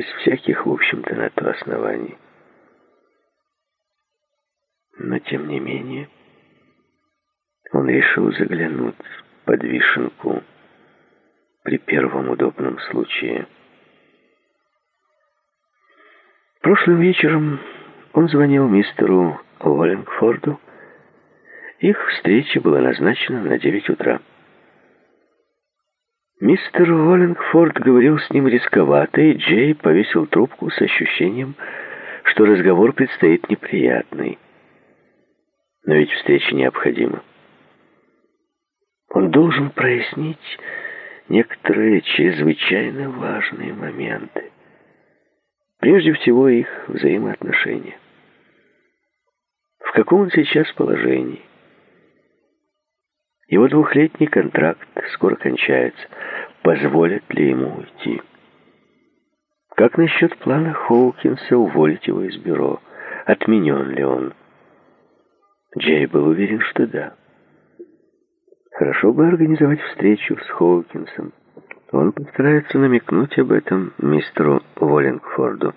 Без всяких, в общем-то, на то оснований. Но, тем не менее, он решил заглянуть под вишенку при первом удобном случае. Прошлым вечером он звонил мистеру Уоллингфорду. Их встреча была назначена на 9 утра. Мистер Уоллингфорд говорил с ним рисковато, и Джей повесил трубку с ощущением, что разговор предстоит неприятный. Но ведь встреча необходима. Он должен прояснить некоторые чрезвычайно важные моменты. Прежде всего, их взаимоотношения. В каком он сейчас положении? Его 2-летний контракт скоро кончается. Позволят ли ему уйти? Как насчет плана Хоукинса уволить его из бюро? Отменен ли он? Джей был уверен, что да. Хорошо бы организовать встречу с Хоукинсом. Он постарается намекнуть об этом мистеру Уоллингфорду.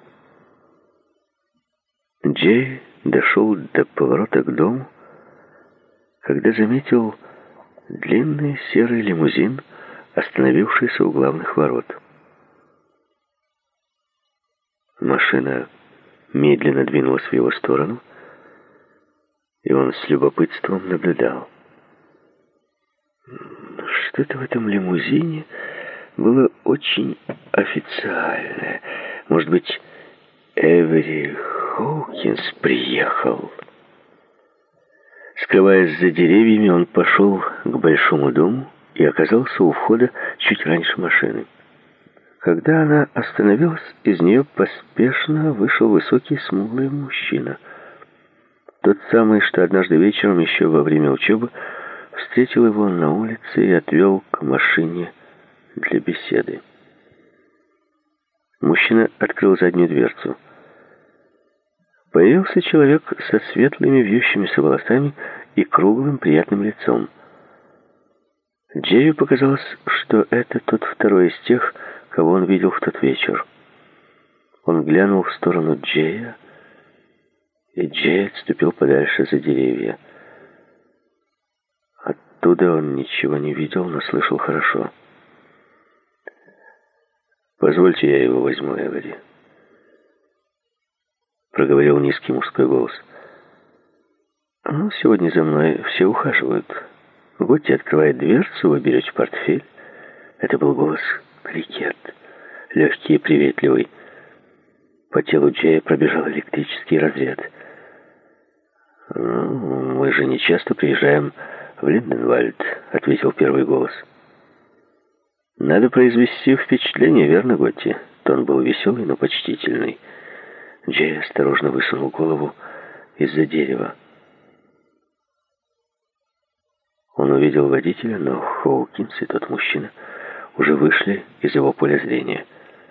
Джей дошел до поворота к дому, когда заметил длинный серый лимузин, остановившийся у главных ворот. Машина медленно двинулась в его сторону, и он с любопытством наблюдал. Что-то в этом лимузине было очень официальное. Может быть, Эвери Хоукинс приехал. Скрываясь за деревьями, он пошел к большому дому и оказался у входа чуть раньше машины. Когда она остановилась, из нее поспешно вышел высокий смуглый мужчина. Тот самый, что однажды вечером, еще во время учебы, встретил его на улице и отвел к машине для беседы. Мужчина открыл заднюю дверцу. Появился человек со светлыми вьющимися волосами и круглым приятным лицом. Джею показалось, что это тот второй из тех, кого он видел в тот вечер. Он глянул в сторону Джея, и Джей отступил подальше за деревья. Оттуда он ничего не видел, но слышал хорошо. «Позвольте, я его возьму, Эвери», — проговорил низкий мужской голос. «Ну, сегодня за мной все ухаживают. Готти открывает дверцу, вы берете портфель». Это был голос Крикет, легкий и приветливый. По телу Джея пробежал электрический разряд. «Ну, мы же не часто приезжаем в Линденвальд», — ответил первый голос. «Надо произвести впечатление, верно, Готти?» Тон был веселый, но почтительный. Джей осторожно высунул голову из-за дерева. Он увидел водителя, но Хоукинс и тот мужчина уже вышли из его поля зрения.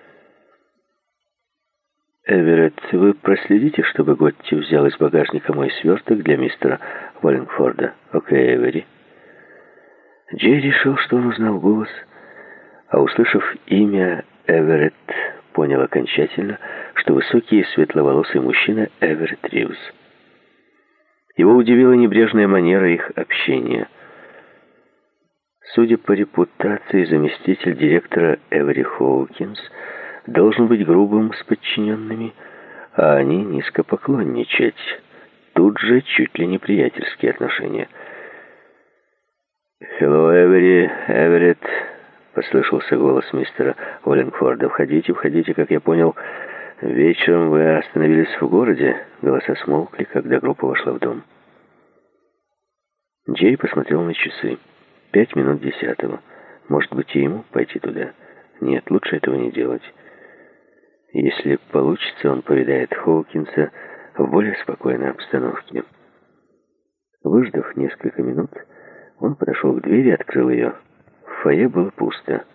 «Эверетт, вы проследите, чтобы Готти взял из багажника мой сверток для мистера Уоллингфорда. Окей, Эвери». Джей решил, что он узнал голос, а услышав имя Эверетт, понял окончательно, что высокий и светловолосый мужчина Эверетт Ривз. Его удивила небрежная манера их общения. Судя по репутации, заместитель директора Эвери Хоукинс должен быть грубым с подчиненными, а они низко поклонничать. Тут же чуть ли не приятельские отношения. «Hello, Эвери, Эверетт», — послышался голос мистера Уоллингфорда. «Входите, входите, как я понял, вечером вы остановились в городе». Голоса смолкли, когда группа вошла в дом. Джей посмотрел на часы. 5 минут 10. Может быть, и ему пойти туда? Нет, лучше этого не делать. Если получится, он повидает Хоукинса в более спокойной обстановке. Выждав несколько минут, он подошел к двери и открыл ее. В фойе было пусто.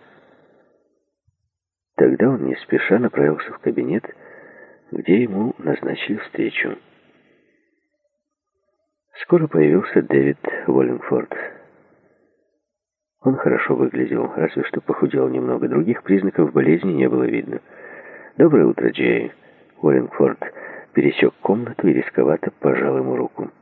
Тогда он не спеша направился в кабинет, где ему назначили встречу. Скоро появился Дэвид Уоллингфорд. Он хорошо выглядел, разве что похудел немного. Других признаков болезни не было видно. «Доброе утро, Джей». Уоллингфорд пересек комнату и рисковато пожал ему руку.